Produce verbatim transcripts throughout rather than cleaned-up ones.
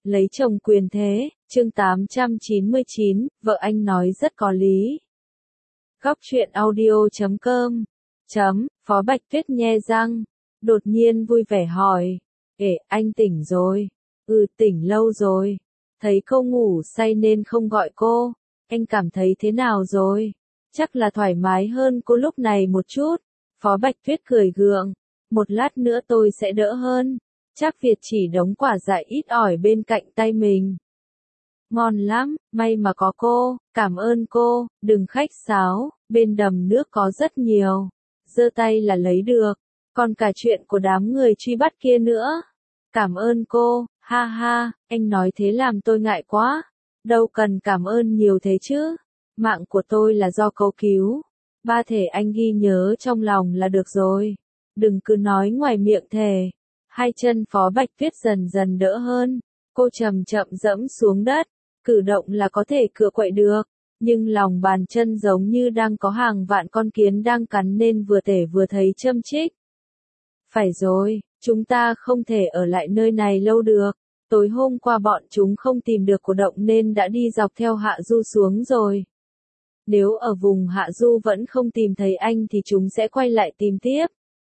Lấy chồng quyền thế, chương tám trăm chín mươi chín, vợ anh nói rất có lý. Góc truyện audio chấm com, chấm, Phó Bạch Tuyết nhe răng, đột nhiên vui vẻ hỏi, ể, anh tỉnh rồi, ừ tỉnh lâu rồi, thấy cô ngủ say nên không gọi cô, anh cảm thấy thế nào rồi, chắc là thoải mái hơn cô lúc này một chút, Phó Bạch Tuyết cười gượng, một lát nữa tôi sẽ đỡ hơn. Trác Việt chỉ đống quả dại ít ỏi bên cạnh tay mình. Ngon lắm, may mà có cô, cảm ơn cô, đừng khách sáo, bên đầm nước có rất nhiều. Giơ tay là lấy được, còn cả chuyện của đám người truy bắt kia nữa. Cảm ơn cô, ha ha, anh nói thế làm tôi ngại quá. Đâu cần cảm ơn nhiều thế chứ. Mạng của tôi là do cô cứu. Ba thể anh ghi nhớ trong lòng là được rồi. Đừng cứ nói ngoài miệng thề. Hai chân Phó Bạch Tuyết dần dần đỡ hơn, cô chậm chậm dẫm xuống đất, cử động là có thể cựa quậy được, nhưng lòng bàn chân giống như đang có hàng vạn con kiến đang cắn nên vừa tể vừa thấy châm chích. Phải rồi, chúng ta không thể ở lại nơi này lâu được, tối hôm qua bọn chúng không tìm được cổ động nên đã đi dọc theo hạ du xuống rồi. Nếu ở vùng hạ du vẫn không tìm thấy anh thì chúng sẽ quay lại tìm tiếp.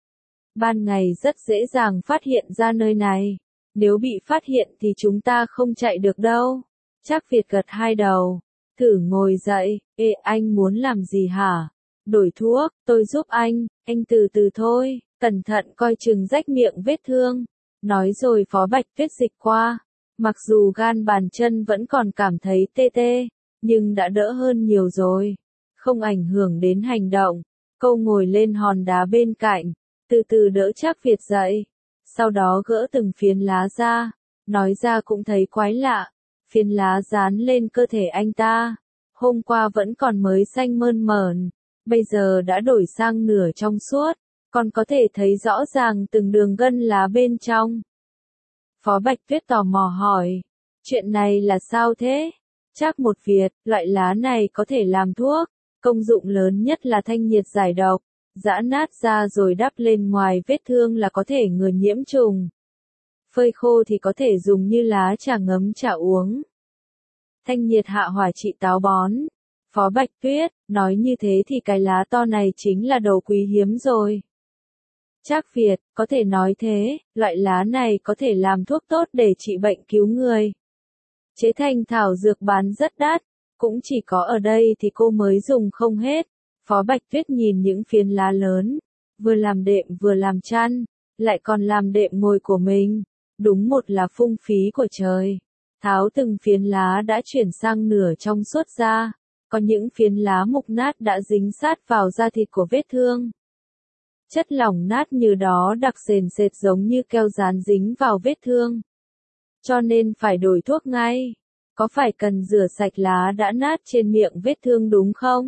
Ban ngày rất dễ dàng phát hiện ra nơi này. Nếu bị phát hiện thì chúng ta không chạy được đâu. Trác Việt gật hai đầu. Thử ngồi dậy. Ê, anh muốn làm gì hả? Đổi thuốc, tôi giúp anh. Anh từ từ thôi. Cẩn thận coi chừng rách miệng vết thương. Nói rồi Phó Bạch Tuyết dịch qua. Mặc dù gan bàn chân vẫn còn cảm thấy tê tê, nhưng đã đỡ hơn nhiều rồi. Không ảnh hưởng đến hành động. Cô ngồi lên hòn đá bên cạnh. Từ từ đỡ Trác Việt dậy, sau đó gỡ từng phiến lá ra, nói ra cũng thấy quái lạ, phiến lá dán lên cơ thể anh ta, hôm qua vẫn còn mới xanh mơn mởn, bây giờ đã đổi sang nửa trong suốt, còn có thể thấy rõ ràng từng đường gân lá bên trong. Phó Bạch Tuyết tò mò hỏi, chuyện này là sao thế? Trác một Việt, loại lá này có thể làm thuốc, công dụng lớn nhất là thanh nhiệt giải độc. Giã nát ra rồi đắp lên ngoài vết thương là có thể ngừa nhiễm trùng. Phơi khô thì có thể dùng như lá trà ngấm trà uống. Thanh nhiệt hạ hỏa trị táo bón. Phó Bạch Tuyết, nói như thế thì cái lá to này chính là đồ quý hiếm rồi. Trác Việt, có thể nói thế, loại lá này có thể làm thuốc tốt để trị bệnh cứu người. Chế thành thảo dược bán rất đắt, cũng chỉ có ở đây thì cô mới dùng không hết. Phó Bạch Tuyết nhìn những phiến lá lớn, vừa làm đệm vừa làm chăn, lại còn làm đệm ngồi của mình, đúng một là phung phí của trời. Tháo từng phiến lá đã chuyển sang nửa trong suốt ra, còn những phiến lá mục nát đã dính sát vào da thịt của vết thương. Chất lỏng nát như đó đặc sền sệt giống như keo dán dính vào vết thương. Cho nên phải đổi thuốc ngay. Có phải cần rửa sạch lá đã nát trên miệng vết thương đúng không?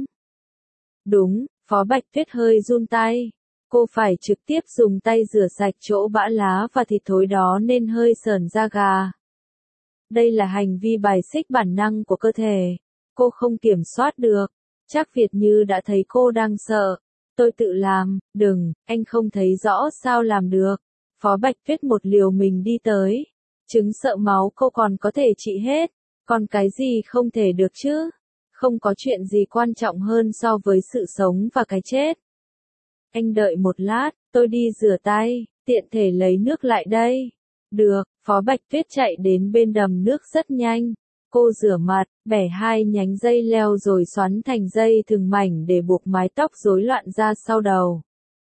Đúng, Phó Bạch Tuyết hơi run tay. Cô phải trực tiếp dùng tay rửa sạch chỗ bã lá và thịt thối đó nên hơi sởn da gà. Đây là hành vi bài xích bản năng của cơ thể. Cô không kiểm soát được. Trác Việt như đã thấy cô đang sợ. Tôi tự làm, đừng, anh không thấy rõ sao làm được. Phó Bạch Tuyết một liều mình đi tới. Chứng sợ máu cô còn có thể trị hết. Còn cái gì không thể được chứ? Không có chuyện gì quan trọng hơn so với sự sống và cái chết. Anh đợi một lát, tôi đi rửa tay, tiện thể lấy nước lại đây. Được, Phó Bạch Tuyết chạy đến bên đầm nước rất nhanh. Cô rửa mặt, bẻ hai nhánh dây leo rồi xoắn thành dây thừng mảnh để buộc mái tóc rối loạn ra sau đầu.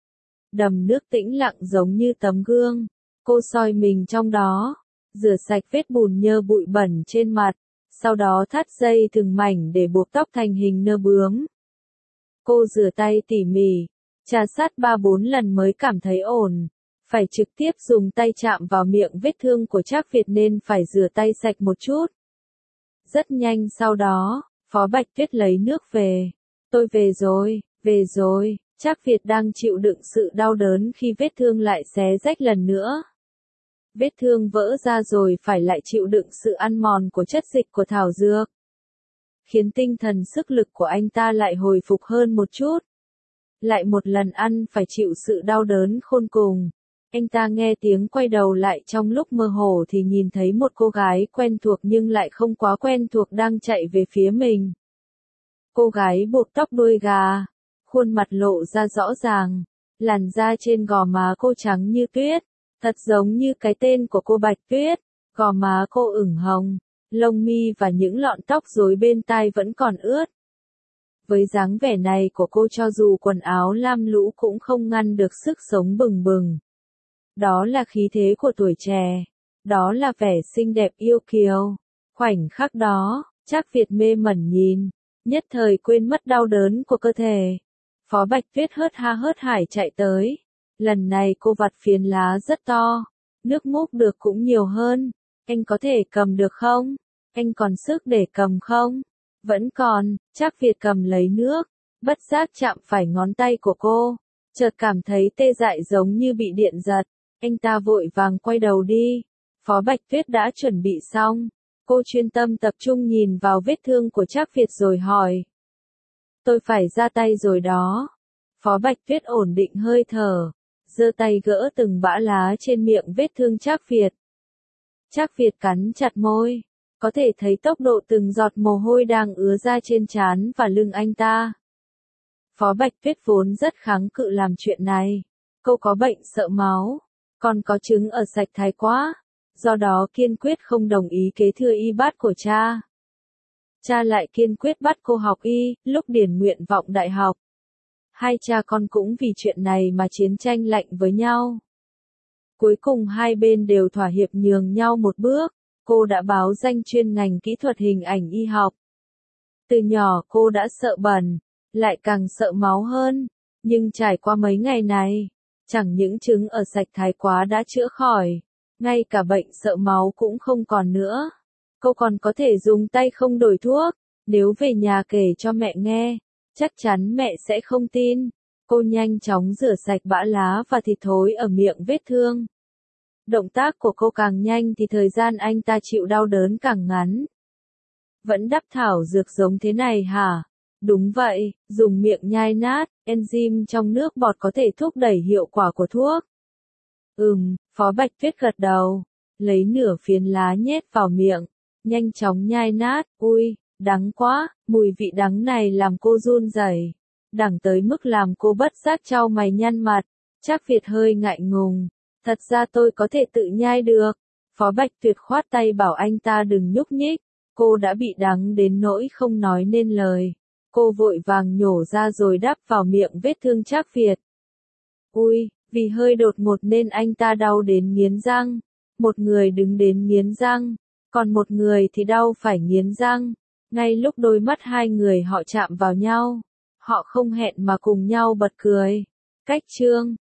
Đầm nước tĩnh lặng giống như tấm gương. Cô soi mình trong đó, rửa sạch vết bùn nhơ bụi bẩn trên mặt. Sau đó thắt dây thừng mảnh để buộc tóc thành hình nơ bướm. Cô rửa tay tỉ mỉ, trà sát ba bốn lần mới cảm thấy ổn. Phải trực tiếp dùng tay chạm vào miệng vết thương của Trác Việt nên phải rửa tay sạch một chút. Rất nhanh sau đó, Phó Bạch Tuyết lấy nước về. Tôi về rồi, về rồi, Trác Việt đang chịu đựng sự đau đớn khi vết thương lại xé rách lần nữa. Vết thương vỡ ra rồi phải lại chịu đựng sự ăn mòn của chất dịch của thảo dược. Khiến tinh thần sức lực của anh ta lại hồi phục hơn một chút. Lại một lần ăn phải chịu sự đau đớn khôn cùng. Anh ta nghe tiếng quay đầu lại, trong lúc mơ hồ thì nhìn thấy một cô gái quen thuộc nhưng lại không quá quen thuộc đang chạy về phía mình. Cô gái buộc tóc đuôi gà, khuôn mặt lộ ra rõ ràng, làn da trên gò má cô trắng như tuyết, thật giống như cái tên của cô Bạch Tuyết. Gò má cô ửng hồng, lông mi và những lọn tóc rối bên tai vẫn còn ướt. Với dáng vẻ này của cô, cho dù quần áo lam lũ cũng không ngăn được sức sống bừng bừng. Đó là khí thế của tuổi trẻ, đó là vẻ xinh đẹp yêu kiều. Khoảnh khắc đó, Trác Việt mê mẩn nhìn, nhất thời quên mất đau đớn của cơ thể. Phó Bạch Tuyết hớt ha hớt hải chạy tới. Lần này cô vặt phiến lá rất to, nước múc được cũng nhiều hơn. Anh có thể cầm được không? Anh còn sức để cầm không? Vẫn còn. Trác Việt cầm lấy nước, bất giác chạm phải ngón tay của cô, chợt cảm thấy tê dại giống như bị điện giật. Anh ta vội vàng quay đầu đi. Phó Bạch Tuyết đã chuẩn bị xong. Cô chuyên tâm tập trung nhìn vào vết thương của Trác Việt rồi hỏi. Tôi phải ra tay rồi đó. Phó Bạch Tuyết ổn định hơi thở, giơ tay gỡ từng bã lá trên miệng vết thương Trác Việt. Trác Việt cắn chặt môi, có thể thấy tốc độ từng giọt mồ hôi đang ứa ra trên trán và lưng anh ta. Phó Bạch Tuyết vốn rất kháng cự làm chuyện này. Cô có bệnh sợ máu, còn có chứng ở sạch thái quá, do đó kiên quyết không đồng ý kế thừa y bát của cha. Cha lại kiên quyết bắt cô học y, lúc điền nguyện vọng đại học. Hai cha con cũng vì chuyện này mà chiến tranh lạnh với nhau. Cuối cùng hai bên đều thỏa hiệp nhường nhau một bước. Cô đã báo danh chuyên ngành kỹ thuật hình ảnh y học. Từ nhỏ cô đã sợ bẩn, lại càng sợ máu hơn. Nhưng trải qua mấy ngày này, chẳng những chứng ở sạch thái quá đã chữa khỏi, ngay cả bệnh sợ máu cũng không còn nữa. Cô còn có thể dùng tay không đổi thuốc. Nếu về nhà kể cho mẹ nghe, chắc chắn mẹ sẽ không tin. Cô nhanh chóng rửa sạch bã lá và thịt thối ở miệng vết thương. Động tác của cô càng nhanh thì thời gian anh ta chịu đau đớn càng ngắn. Vẫn đắp thảo dược giống thế này hả? Đúng vậy, dùng miệng nhai nát, enzyme trong nước bọt có thể thúc đẩy hiệu quả của thuốc. Ừm, Phó Bạch Tuyết gật đầu, lấy nửa phiến lá nhét vào miệng, nhanh chóng nhai nát. Ui, đắng quá, mùi vị đắng này làm cô run rẩy, đắng tới mức làm cô bất giác chau mày nhăn mặt. Trác Việt hơi ngại ngùng, thật ra tôi có thể tự nhai được. Phó Bạch Tuyết khoát tay bảo anh ta đừng nhúc nhích, cô đã bị đắng đến nỗi không nói nên lời. Cô vội vàng nhổ ra rồi đắp vào miệng vết thương Trác Việt. Ui, vì hơi đột ngột nên anh ta đau đến nghiến răng. Một người đứng đến nghiến răng, còn một người thì đau phải nghiến răng. Ngay lúc đôi mắt hai người họ chạm vào nhau, họ không hẹn mà cùng nhau bật cười. Cách chương